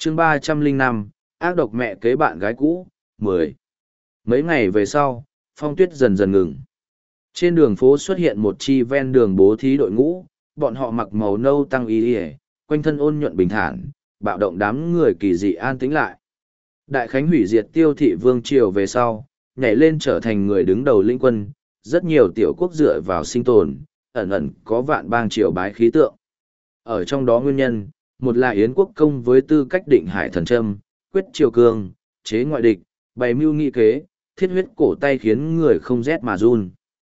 chương 305, ác độc mẹ kế bạn gái cũ, 10. Mấy ngày về sau, phong tuyết dần dần ngừng. Trên đường phố xuất hiện một chi ven đường bố thí đội ngũ, bọn họ mặc màu nâu tăng y ỉa, quanh thân ôn nhuận bình thản, bạo động đám người kỳ dị an tĩnh lại. Đại Khánh hủy diệt Tiêu thị vương triều về sau, nhảy lên trở thành người đứng đầu lĩnh quân, rất nhiều tiểu quốc dựa vào sinh tồn, ẩn ẩn có vạn bang triều bái khí tượng. Ở trong đó nguyên nhân, một là Yến quốc công với tư cách định hải thần trâm, quyết triều cương, chế ngoại địch, bày mưu nghị kế, thiết huyết cổ tay khiến người không rét mà run.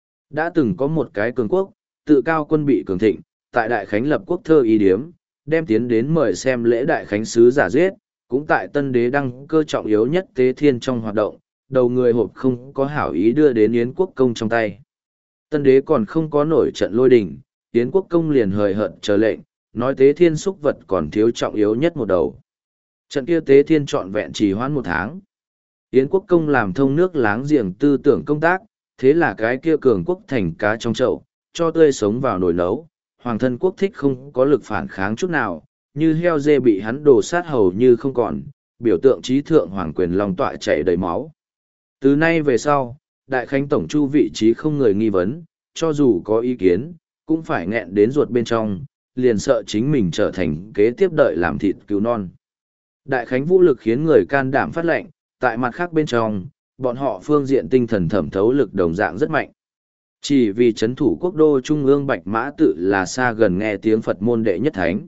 Đã từng có một cái cường quốc, tự cao quân bị cường thịnh, tại Đại Khánh lập quốc thơ ý điếm, đem tiến đến mời xem lễ Đại Khánh sứ giả giết, cũng tại Tân Đế đăng cơ trọng yếu nhất tế thiên trong hoạt động, đầu người hộp không có hảo ý đưa đến Yến quốc công trong tay. Tân Đế còn không có nổi trận lôi đình, Yến quốc công liền hời hợt chờ lệnh, nói tế thiên xúc vật còn thiếu trọng yếu nhất một đầu. Trận kia tế thiên trọn vẹn trì hoãn 1 tháng. Yến quốc công làm thông nước láng giềng tư tưởng công tác, thế là cái kia cường quốc thành cá trong chậu, cho tươi sống vào nồi nấu, hoàng thân quốc thích không có lực phản kháng chút nào, như heo dê bị hắn đổ sát hầu như không còn, biểu tượng trí thượng hoàng quyền long tọa chảy đầy máu. Từ nay về sau, Đại Khánh tổng chu vị trí không người nghi vấn, cho dù có ý kiến, cũng phải nghẹn đến ruột bên trong, liền sợ chính mình trở thành kế tiếp đợi làm thịt cứu non. Đại Khánh vũ lực khiến người can đảm phát lệnh, tại mặt khác bên trong, bọn họ phương diện tinh thần thẩm thấu lực đồng dạng rất mạnh. Chỉ vì chấn thủ quốc đô trung ương Bạch Mã Tự là xa gần nghe tiếng Phật môn đệ nhất thánh.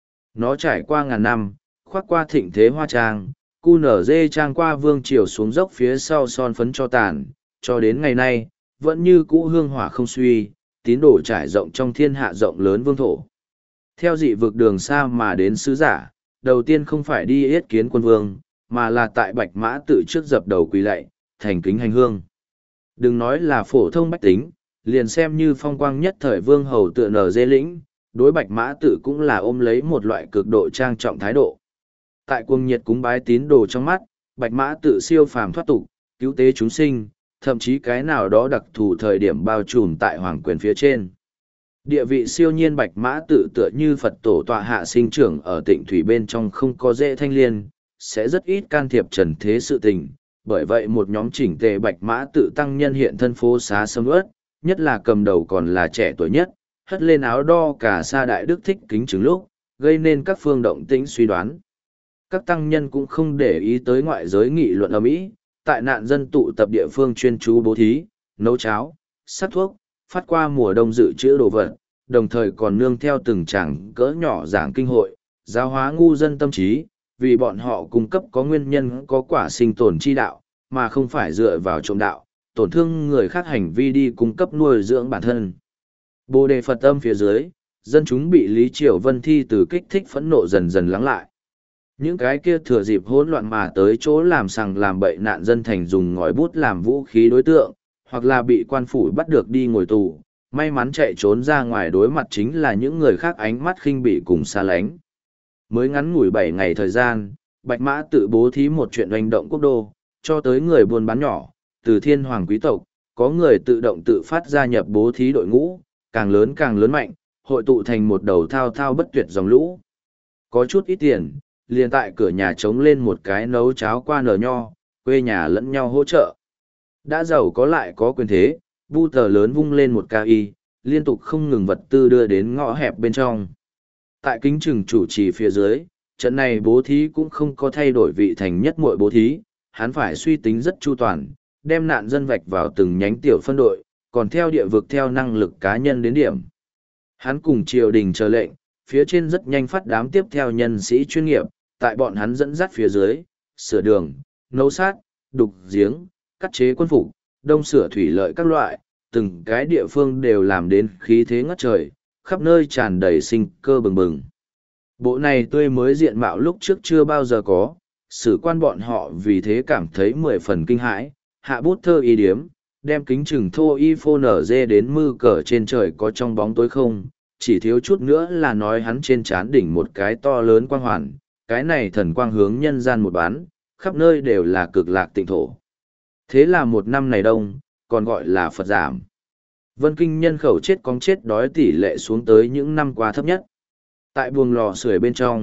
Nó trải qua ngàn năm, khoác qua thịnh thế hoa trang, cu nở dê trang qua vương triều xuống dốc phía sau son phấn cho tàn, cho đến ngày nay, vẫn như cũ hương hỏa không suy, tín đồ trải rộng trong thiên hạ rộng lớn vương thổ. Theo dị vực đường xa mà đến sứ giả, đầu tiên không phải đi yết kiến quân vương, mà là tại Bạch Mã Tự trước dập đầu quỳ lạy, thành kính hành hương. Đừng nói là phổ thông bách tính, liền xem như phong quang nhất thời vương hầu tựa nở dê lĩnh, đối Bạch Mã Tự cũng là ôm lấy một loại cực độ trang trọng thái độ. Tại cuồng nhiệt cúng bái tín đồ trong mắt, Bạch Mã Tự siêu phàm thoát tục, cứu tế chúng sinh, thậm chí cái nào đó đặc thù thời điểm bao trùm tại hoàng quyền phía trên. Địa vị siêu nhiên Bạch Mã Tự tựa như Phật tổ tọa hạ sinh trưởng ở Tịnh thủy bên trong không có dễ thanh liên, sẽ rất ít can thiệp trần thế sự tình. Bởi vậy một nhóm chỉnh tề Bạch Mã Tự tăng nhân hiện thân phố xá sầm uất, nhất là cầm đầu còn là trẻ tuổi nhất, hất lên áo đo cả sa đại đức thích kính chứng lúc, gây nên các phương động tĩnh suy đoán. Các tăng nhân cũng không để ý tới ngoại giới nghị luận ầm ĩ, tại nạn dân tụ tập địa phương chuyên chú bố thí, nấu cháo, sắc thuốc, phát qua mùa đông dự trữ đồ vật, đồng thời còn nương theo từng tràng cỡ nhỏ giảng kinh hội, giáo hóa ngu dân tâm trí, vì bọn họ cung cấp có nguyên nhân có quả sinh tồn chi đạo, mà không phải dựa vào trộm đạo, tổn thương người khác hành vi đi cung cấp nuôi dưỡng bản thân. Bồ đề Phật âm phía dưới, dân chúng bị Lý Triều Vân thi từ kích thích phẫn nộ dần dần lắng lại. Những cái kia thừa dịp hỗn loạn mà tới chỗ làm sằng làm bậy nạn dân thành dùng ngòi bút làm vũ khí đối tượng, hoặc là bị quan phủ bắt được đi ngồi tù, may mắn chạy trốn ra ngoài đối mặt chính là những người khác ánh mắt khinh bỉ cùng xa lánh. Mới ngắn ngủi 7 ngày thời gian, Bạch Mã Tự bố thí một chuyện hành động quốc đô, cho tới người buôn bán nhỏ, từ thiên hoàng quý tộc, có người tự động tự phát gia nhập bố thí đội ngũ, càng lớn mạnh, hội tụ thành một đầu thao thao bất tuyệt dòng lũ. Có chút ít tiền, liền tại cửa nhà trống lên một cái nấu cháo qua nở nho, quê nhà lẫn nhau hỗ trợ. Đã giàu có lại có quyền thế, vu tờ lớn vung lên một ca y, liên tục không ngừng vật tư đưa đến ngõ hẹp bên trong. Tại kính trừng chủ trì phía dưới, trận này bố thí cũng không có thay đổi vị thành nhất muội bố thí, hắn phải suy tính rất chu toàn, đem nạn dân vạch vào từng nhánh tiểu phân đội, còn theo địa vực theo năng lực cá nhân đến điểm. Hắn cùng triều đình chờ lệnh, phía trên rất nhanh phát đám tiếp theo nhân sĩ chuyên nghiệp, tại bọn hắn dẫn dắt phía dưới, sửa đường, nấu sát, đục giếng, cắt chế quân phục, đông sửa thủy lợi các loại, từng cái địa phương đều làm đến khí thế ngất trời, khắp nơi tràn đầy sinh cơ bừng bừng. Bộ này tươi mới diện mạo lúc trước chưa bao giờ có, sử quan bọn họ vì thế cảm thấy 10 phần kinh hãi, hạ bút thơ y điếm, đem kính chừng thô y phô nở dê đến mư cờ trên trời có trong bóng tối không, chỉ thiếu chút nữa là nói hắn trên trán đỉnh một cái to lớn quang hoàn, cái này thần quang hướng nhân gian một bán, khắp nơi đều là cực lạc tịnh thổ. Thế là một năm này đông, còn gọi là Phật giảm. Vân Kinh nhân khẩu chết cóng chết đói tỷ lệ xuống tới những năm qua thấp nhất. Tại buồng lò sưởi bên trong,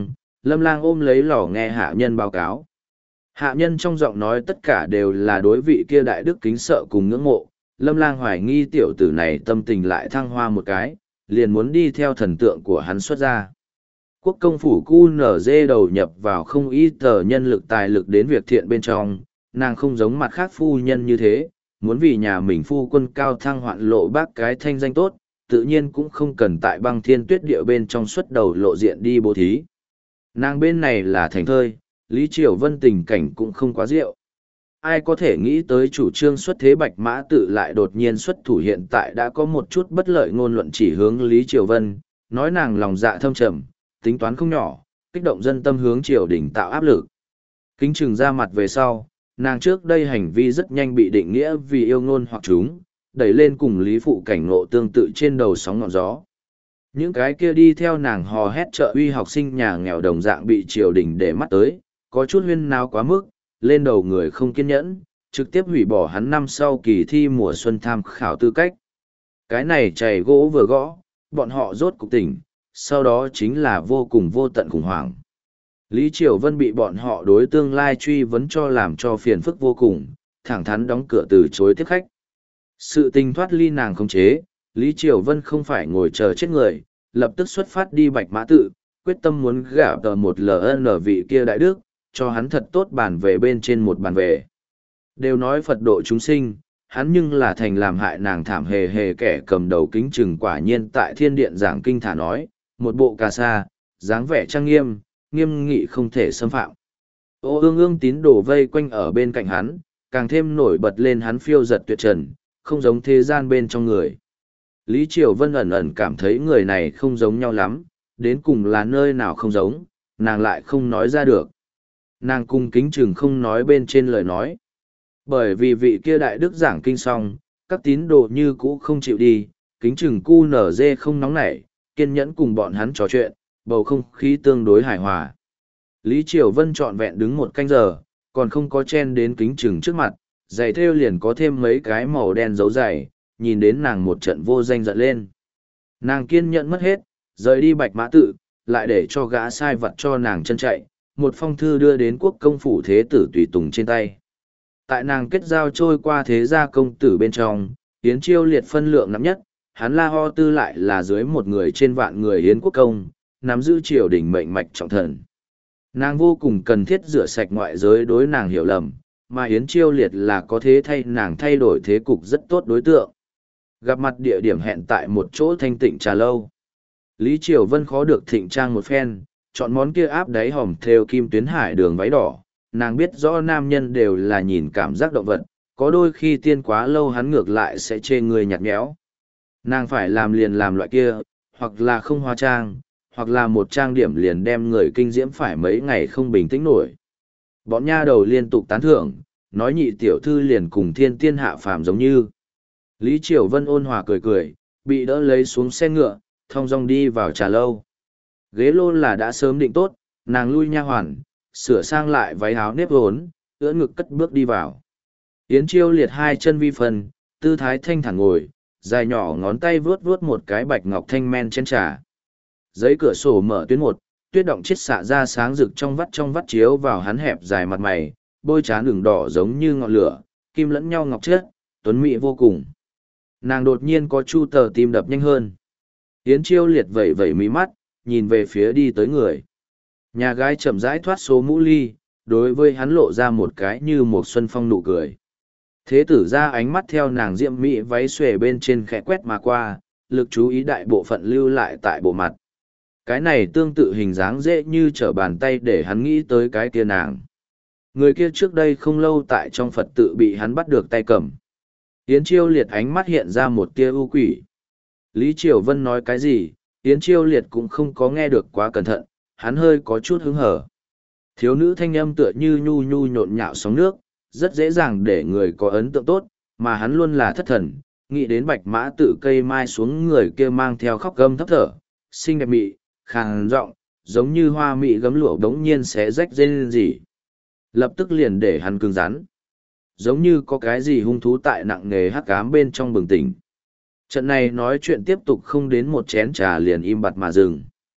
Lâm Lang ôm lấy lò nghe hạ nhân báo cáo. Hạ nhân trong giọng nói tất cả đều là đối vị kia đại đức kính sợ cùng ngưỡng mộ. Lâm Lang hoài nghi tiểu tử này tâm tình lại thăng hoa một cái, liền muốn đi theo thần tượng của hắn xuất ra. Quốc công phủ QNZ đầu nhập vào không ít tờ nhân lực tài lực đến việc thiện bên trong, nàng không giống mặt khác phu nhân như thế, muốn vì nhà mình phu quân cao thăng hoạn lộ bác cái thanh danh tốt, tự nhiên cũng không cần tại băng thiên tuyết địa bên trong xuất đầu lộ diện đi bố thí. Nàng bên này là thành thơi, Lý Triều Vân tình cảnh cũng không quá rượu. Ai có thể nghĩ tới chủ trương xuất thế bạch mã tự lại đột nhiên xuất thủ, hiện tại đã có một chút bất lợi ngôn luận chỉ hướng Lý Triều Vân, nói nàng lòng dạ thâm trầm, tính toán không nhỏ, kích động dân tâm hướng triều đình tạo áp lực. Kính Trừng ra mặt về sau, nàng trước đây hành vi rất nhanh bị định nghĩa vì yêu ngôn hoặc chúng, đẩy lên cùng Lý Phụ cảnh ngộ tương tự trên đầu sóng ngọn gió. Những cái kia đi theo nàng hò hét trợ uy học sinh nhà nghèo đồng dạng bị triều đình để mắt tới, có chút huyên náo quá mức, lên đầu người không kiên nhẫn, trực tiếp hủy bỏ hắn năm sau kỳ thi mùa xuân tham khảo tư cách. Cái này chày gỗ vừa gõ, bọn họ rốt cục tỉnh, sau đó chính là vô cùng vô tận khủng hoảng. Lý Triều Vân bị bọn họ đối tương lai truy vấn cho làm cho phiền phức vô cùng, thẳng thắn đóng cửa từ chối tiếp khách. Sự tình thoát ly nàng khống chế, Lý Triều Vân không phải ngồi chờ chết người, lập tức xuất phát đi Bạch Mã Tự, quyết tâm muốn gả tờ một LN vị kia đại đức, cho hắn thật tốt bàn về bên trên một bàn về. Đều nói Phật độ chúng sinh, hắn nhưng là thành làm hại nàng thảm hề hề kẻ cầm đầu. Kính Trừng quả nhiên tại thiên điện giảng kinh thả nói, một bộ cà sa, dáng vẻ trang nghiêm, nghiêm nghị không thể xâm phạm. Ô ương ương tín đồ vây quanh ở bên cạnh hắn, càng thêm nổi bật lên hắn phiêu giật tuyệt trần, không giống thế gian bên trong người. Lý Triều Vân ẩn ẩn cảm thấy người này không giống nhau lắm, đến cùng là nơi nào không giống, nàng lại không nói ra được. Nàng cùng Kính Trừng không nói bên trên lời nói. Bởi vì vị kia đại đức giảng kinh xong, các tín đồ như cũ không chịu đi, Kính Trừng QNZ không nóng nảy, kiên nhẫn cùng bọn hắn trò chuyện, bầu không khí tương đối hài hòa. Lý Triều Vân trọn vẹn đứng một canh giờ, còn không có chen đến Kính Trừng trước mặt, giày thêu liền có thêm mấy cái màu đen dấu giày, nhìn đến nàng một trận vô danh giận lên. Nàng kiên nhẫn mất hết, rời đi Bạch Mã Tự, lại để cho gã sai vặt cho nàng chân chạy, một phong thư đưa đến quốc công phủ thế tử tùy tùng trên tay. Tại nàng kết giao trôi qua thế gia công tử bên trong, Yến Chiêu Liệt phân lượng nặng nhất, hắn La Ho Tư lại là dưới một người trên vạn người Yến quốc công, nắm giữ triều đình mệnh mạch trọng thần. Nàng vô cùng cần thiết rửa sạch ngoại giới đối nàng hiểu lầm, mà Yến Chiêu Liệt là có thế thay nàng thay đổi thế cục rất tốt đối tượng. Gặp mặt địa điểm hẹn tại một chỗ thanh tịnh trà lâu. Lý Triều Vân khó được thịnh trang một phen, chọn món kia áp đáy hòm thêu kim tuyến hải đường váy đỏ. Nàng biết rõ nam nhân đều là nhìn cảm giác động vật, có đôi khi tiên quá lâu hắn ngược lại sẽ chê người nhạt nhẽo. Nàng phải làm liền làm loại kia, hoặc là không hóa trang, hoặc là một trang điểm liền đem người kinh diễm phải mấy ngày không bình tĩnh nổi. Bọn nha đầu liên tục tán thưởng, nói nhị tiểu thư liền cùng thiên tiên hạ phàm giống như. Lý Triều Vân ôn hòa cười cười, bị đỡ lấy xuống xe ngựa, thong dong đi vào trà lâu. Ghế lô là đã sớm định tốt, nàng lui nha hoàn, sửa sang lại váy áo nếp vốn, ưỡn ngực cất bước đi vào. Yến Chiêu Liệt hai chân vi phần, tư thái thanh thản ngồi, dài nhỏ ngón tay vướt vướt một cái bạch ngọc thanh men chén trà. Giấy cửa sổ mở tuyến một, tuyết động chiết xạ ra sáng rực trong vắt chiếu vào hắn hẹp dài mặt mày, bôi trán đường đỏ giống như ngọn lửa, kim lẫn nhau ngọc chất, tuấn mỹ vô cùng. Nàng đột nhiên có chu tờ tim đập nhanh hơn. Yến Chiêu Liệt vẩy vẩy mí mắt, nhìn về phía đi tới người. Nhà gái chậm rãi thoát số mũ ly, đối với hắn lộ ra một cái như một xuân phong nụ cười. Thế tử ra ánh mắt theo nàng diệm mỹ váy xuề bên trên khẽ quét mà qua, lực chú ý đại bộ phận lưu lại tại bộ mặt. Cái này tương tự hình dáng dễ như trở bàn tay để hắn nghĩ tới cái kia nàng. Người kia trước đây không lâu tại trong Phật tự bị hắn bắt được tay cầm. Yến Chiêu Liệt ánh mắt hiện ra một tia ưu quỷ. Lý Triều Vân nói cái gì, Yến Chiêu Liệt cũng không có nghe được quá cẩn thận, hắn hơi có chút hứng hở. Thiếu nữ thanh âm tựa như nhu nhu nhộn nhạo sóng nước, rất dễ dàng để người có ấn tượng tốt, mà hắn luôn là thất thần, nghĩ đến Bạch Mã Tự cây mai xuống người kia mang theo khóc gâm thấp thở, xinh đẹp mị, khàn giọng, giống như hoa mị gấm lụa đống nhiên xé rách rên rỉ. Lập tức liền để hắn cứng rắn. Giống như có cái gì hung thú tại nặng nề hắc ám bên trong bừng tỉnh. Trận này nói chuyện tiếp tục không đến một chén trà liền im bặt mà dừng.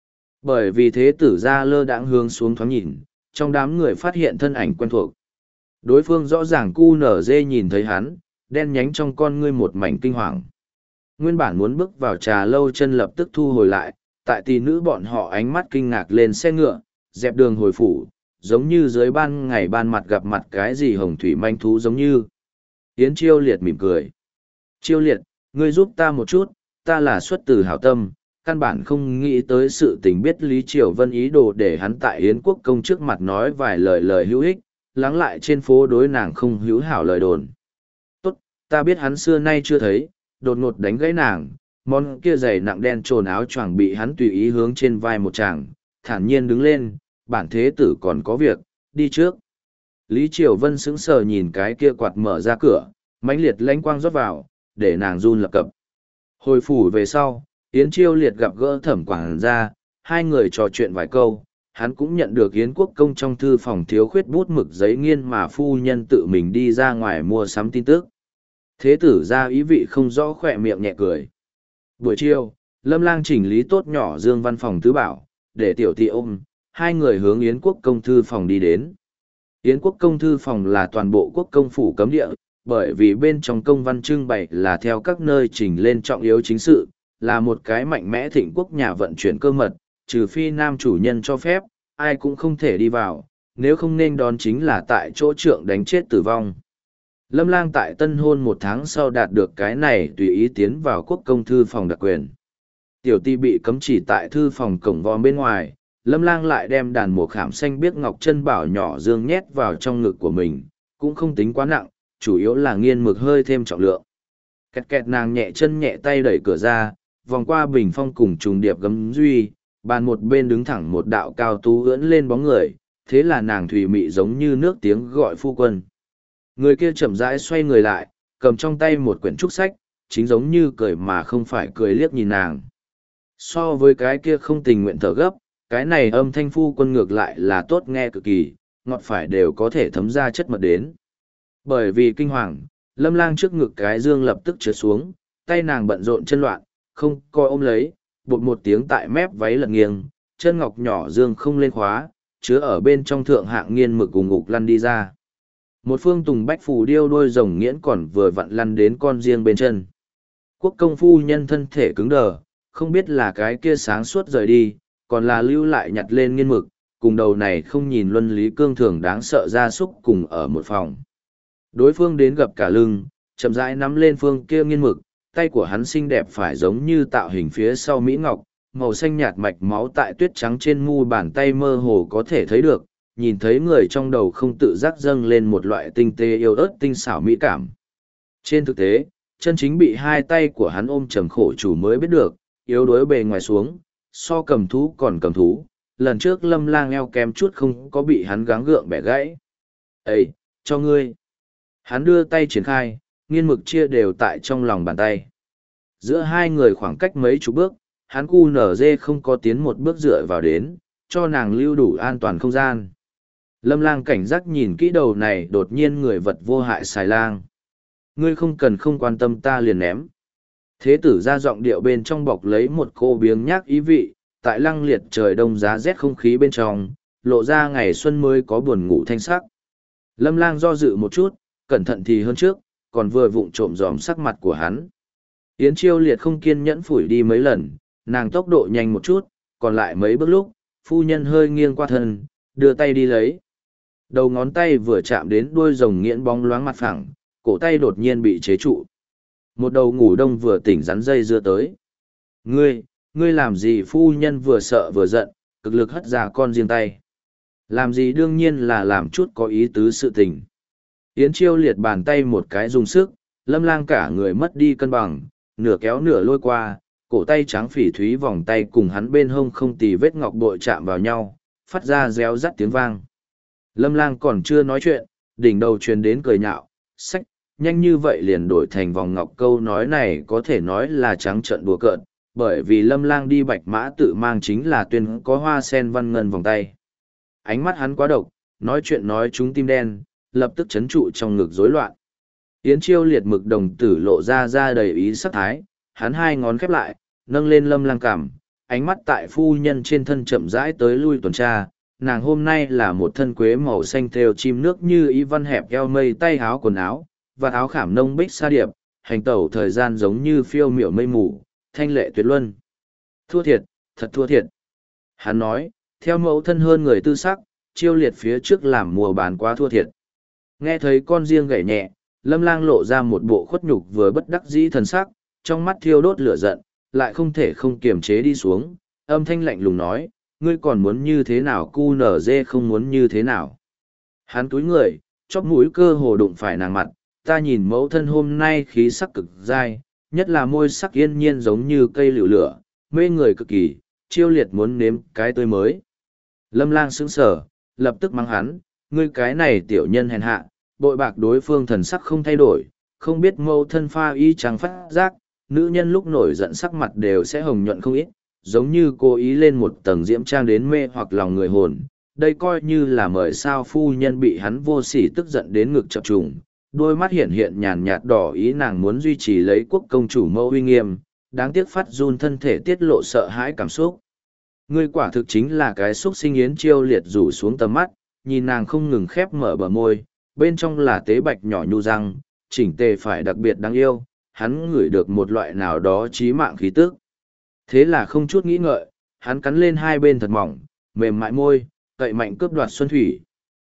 Bởi vì thế tử ra lơ đãng hướng xuống thoáng nhìn, trong đám người phát hiện thân ảnh quen thuộc. Đối phương rõ ràng cu nở dê nhìn thấy hắn, đen nhánh trong con ngươi một mảnh kinh hoàng. Nguyên bản muốn bước vào trà lâu chân lập tức thu hồi lại, tại tỷ nữ bọn họ ánh mắt kinh ngạc lên xe ngựa, dẹp đường hồi phủ, giống như dưới ban ngày ban mặt gặp mặt cái gì hồng thủy manh thú giống như. Yến Chiêu Liệt mỉm cười. Chiêu Liệt, ngươi giúp ta một chút, ta là xuất từ hảo tâm, căn bản không nghĩ tới sự tình biết Lý Triều Vân ý đồ để hắn tại Yến Quốc công trước mặt nói vài lời hữu ích, lắng lại trên phố đối nàng không hữu hảo lời đồn. Tốt, ta biết hắn xưa nay chưa thấy, đột ngột đánh gãy nàng, món kia giày nặng đen trồn áo choàng bị hắn tùy ý hướng trên vai một chàng, thản nhiên đứng lên, bản thế tử còn có việc, đi trước. Lý Triều Vân sững sờ nhìn cái kia quạt mở ra cửa, mãnh liệt lãnh quang rót vào, để nàng run lập cập. Hồi phủ về sau, Yến Chiêu Liệt gặp gỡ Thẩm quảng gia, hai người trò chuyện vài câu, hắn cũng nhận được Yến Quốc công trong thư phòng thiếu khuyết bút mực giấy nghiên mà phu nhân tự mình đi ra ngoài mua sắm tin tức. Thế tử ra ý vị không rõ khỏe miệng nhẹ cười. Buổi chiều, Lâm Lang chỉnh lý tốt nhỏ Dương văn phòng tứ bảo, để tiểu thị ôm, hai người hướng Yến Quốc công thư phòng đi đến. Yến Quốc công thư phòng là toàn bộ quốc công phủ cấm địa, bởi vì bên trong công văn trưng bày là theo các nơi trình lên trọng yếu chính sự, là một cái mạnh mẽ thịnh quốc nhà vận chuyển cơ mật, trừ phi nam chủ nhân cho phép, ai cũng không thể đi vào, nếu không nên đón chính là tại chỗ trượng đánh chết tử vong. Lâm Lang tại tân hôn 1 tháng sau đạt được cái này tùy ý tiến vào quốc công thư phòng đặc quyền. Tiểu ti bị cấm chỉ tại thư phòng cổng vòm bên ngoài, Lâm Lang lại đem đàn mùa khảm xanh biếc ngọc chân bảo nhỏ dương nhét vào trong ngực của mình, cũng không tính quá nặng, chủ yếu là nghiên mực hơi thêm trọng lượng. Kẹt kẹt nàng nhẹ chân nhẹ tay đẩy cửa ra, vòng qua bình phong cùng trùng điệp gấm duy, bàn một bên đứng thẳng một đạo cao tú ưỡn lên bóng người, thế là nàng thủy mị giống như nước tiếng gọi phu quân. Người kia chậm rãi xoay người lại, cầm trong tay một quyển trúc sách, chính giống như cười mà không phải cười liếc nhìn nàng. So với cái kia không tình nguyện thở gấp, cái này âm thanh phu quân ngược lại là tốt nghe cực kỳ, ngọt phải đều có thể thấm ra chất mật đến. Bởi vì kinh hoàng, Lâm Lang trước ngực cái dương lập tức trượt xuống, tay nàng bận rộn chân loạn, không coi ôm lấy, bột một tiếng tại mép váy lật nghiêng, chân ngọc nhỏ dương không lên khóa, chứa ở bên trong thượng hạng nghiên mực cùng ngục lăn đi ra. Một phương tùng bách phù điêu đôi rồng nghiễn còn vừa vặn lăn đến con riêng bên chân. Quốc công phu nhân thân thể cứng đờ, không biết là cái kia sáng suốt rời đi, còn là lưu lại nhặt lên nghiên mực, cùng đầu này không nhìn luân lý cương thường đáng sợ ra súc cùng ở một phòng. Đối phương đến gập cả lưng, chậm rãi nắm lên phương kia nghiên mực, tay của hắn xinh đẹp phải giống như tạo hình phía sau Mỹ Ngọc, màu xanh nhạt mạch máu tại tuyết trắng trên mu bàn tay mơ hồ có thể thấy được, nhìn thấy người trong đầu không tự giác dâng lên một loại tinh tế yêu ớt tinh xảo mỹ cảm. Trên thực tế, chân chính bị hai tay của hắn ôm trầm khổ chủ mới biết được, yếu đuối bề ngoài xuống, so cầm thú còn cầm thú, lần trước Lâm Lang eo kém chút không có bị hắn gắng gượng bẻ gãy. Ê, cho ngươi. Hắn đưa tay triển khai, nghiên mực chia đều tại trong lòng bàn tay. Giữa hai người khoảng cách mấy chục bước, hắn cu nở dê không có tiến một bước dựa vào đến, cho nàng lưu đủ an toàn không gian. Lâm Lang cảnh giác nhìn kỹ đầu này đột nhiên người vật vô hại xài lang. Ngươi không cần không quan tâm ta liền ném. Thế tử ra giọng điệu bên trong bọc lấy một cô biếng nhác ý vị, tại lăng liệt trời đông giá rét không khí bên trong, lộ ra ngày xuân mới có buồn ngủ thanh sắc. Lâm Lang do dự một chút, cẩn thận thì hơn trước, còn vừa vụng trộm dòm sắc mặt của hắn. Yến Chiêu Liệt không kiên nhẫn phủi đi mấy lần, nàng tốc độ nhanh một chút, còn lại mấy bước lúc, phu nhân hơi nghiêng qua thân, đưa tay đi lấy. Đầu ngón tay vừa chạm đến đuôi rồng nghiễn bóng loáng mặt phẳng, cổ tay đột nhiên bị chế trụ. Một đầu ngủ đông vừa tỉnh rắn dây dưa tới. Ngươi làm gì? Phu nhân vừa sợ vừa giận, cực lực hất ra con riêng tay. Làm gì đương nhiên là làm chút có ý tứ sự tình. Yến Chiêu Liệt bàn tay một cái dùng sức, Lâm Lang cả người mất đi cân bằng, nửa kéo nửa lôi qua, cổ tay trắng phỉ thúy vòng tay cùng hắn bên hông không tì vết ngọc bội chạm vào nhau, phát ra réo rắt tiếng vang. Lâm Lang còn chưa nói chuyện, đỉnh đầu truyền đến cười nhạo, sách, nhanh như vậy liền đổi thành vòng ngọc. Câu nói này có thể nói là trắng trợn đùa cợt, bởi vì Lâm Lang đi bạch mã tự mang chính là tuyên có hoa sen văn ngân vòng tay. Ánh mắt hắn quá độc, nói chuyện nói trúng tim đen, lập tức chấn trụ trong ngực rối loạn. Yến Chiêu Liệt mực đồng tử lộ ra đầy ý sắc thái, hắn hai ngón khép lại, nâng lên Lâm Lang cằm, ánh mắt tại phu nhân trên thân chậm rãi tới lui tuần tra. Nàng hôm nay là một thân quế màu xanh thêu chim nước như ý văn hẹp eo mây tay háo quần áo, và áo khảm nông bích sa điệp, hành tẩu thời gian giống như phiêu miểu mây mù, thanh lệ tuyệt luân. Thua thiệt, thật thua thiệt. Hắn nói, theo mẫu thân hơn người tư sắc, Chiêu Liệt phía trước làm mùa bán quá thua thiệt. Nghe thấy con riêng gảy nhẹ, Lâm Lang lộ ra một bộ khuất nhục vừa bất đắc dĩ thần sắc, trong mắt thiêu đốt lửa giận, lại không thể không kiềm chế đi xuống, âm thanh lạnh lùng nói, ngươi còn muốn như thế nào, cu nở dê không muốn như thế nào. Hắn túi người, chóp mũi cơ hồ đụng phải nàng mặt, ta nhìn mẫu thân hôm nay khí sắc cực dai, nhất là môi sắc yên nhiên giống như cây lựu lửa, mê người cực kỳ, Chiêu Liệt muốn nếm cái tươi mới. Lâm Lang sững sờ, lập tức mắng hắn, ngươi cái này tiểu nhân hèn hạ, bội bạc đối phương thần sắc không thay đổi, không biết mẫu thân pha y chẳng phát giác, nữ nhân lúc nổi giận sắc mặt đều sẽ hồng nhuận không ít, giống như cố ý lên một tầng diễm trang đến mê hoặc lòng người hồn. Đây coi như là mời sao phu nhân bị hắn vô sỉ tức giận đến ngực chập trùng, đôi mắt hiện hiện nhàn nhạt đỏ ý nàng muốn duy trì lấy quốc công chủ mẫu uy nghiêm, đáng tiếc phát run thân thể tiết lộ sợ hãi cảm xúc. Ngươi quả thực chính là cái xúc sinh. Yến Chiêu Liệt rủ xuống tầm mắt, nhìn nàng không ngừng khép mở bờ môi, bên trong là tế bạch nhỏ nhu răng, chỉnh tề phải đặc biệt đáng yêu, hắn ngửi được một loại nào đó chí mạng khí tức. Thế là không chút nghĩ ngợi, hắn cắn lên hai bên thật mỏng, mềm mại môi, cậy mạnh cướp đoạt xuân thủy.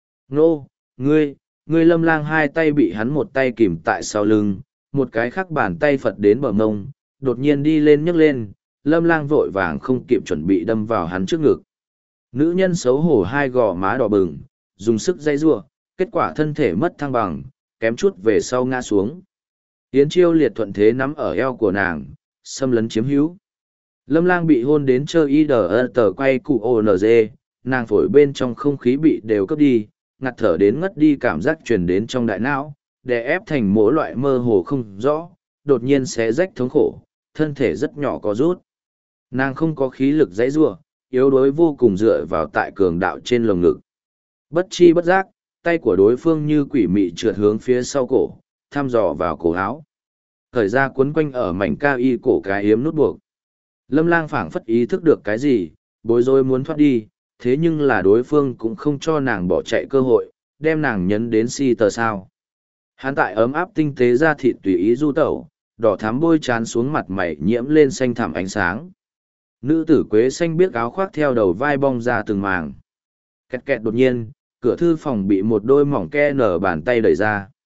Nô, ngươi Lâm Lang hai tay bị hắn một tay kìm tại sau lưng, một cái khác bàn tay phật đến bờ mông, đột nhiên đi lên nhấc lên, Lâm Lang vội vàng không kịp chuẩn bị đâm vào hắn trước ngực. Nữ nhân xấu hổ hai gò má đỏ bừng, dùng sức dây giụa, kết quả thân thể mất thăng bằng, kém chút về sau ngã xuống. Yến Chiêu Liệt thuận thế nắm ở eo của nàng, xâm lấn chiếm hữu. Lâm Lang bị hôn đến chơi y đờ tờ quay cụ ONG, nàng phổi bên trong không khí bị đều cấp đi, ngạt thở đến ngất đi, cảm giác truyền đến trong đại não, đè ép thành mỗi loại mơ hồ không rõ, đột nhiên xé rách thống khổ, thân thể rất nhỏ có rút. Nàng không có khí lực dãy giụa, yếu đuối vô cùng dựa vào tại cường đạo trên lồng ngực. Bất chi bất giác, tay của đối phương như quỷ mị trượt hướng phía sau cổ, thăm dò vào cổ áo. Thời ra quấn quanh ở mảnh cao y cổ cái yếm nút buộc. Lâm Lang phảng phất ý thức được cái gì, bối rối muốn thoát đi, thế nhưng là đối phương cũng không cho nàng bỏ chạy cơ hội, đem nàng nhấn đến si tờ sao. Hắn tại ấm áp tinh tế ra thịt tùy ý du tẩu, đỏ thắm bôi trán xuống mặt mày nhiễm lên xanh thẳm ánh sáng. Nữ tử quế xanh biếc áo khoác theo đầu vai bong ra từng màng. Kẹt kẹt đột nhiên, cửa thư phòng bị một đôi mỏng ke nở bàn tay đẩy ra.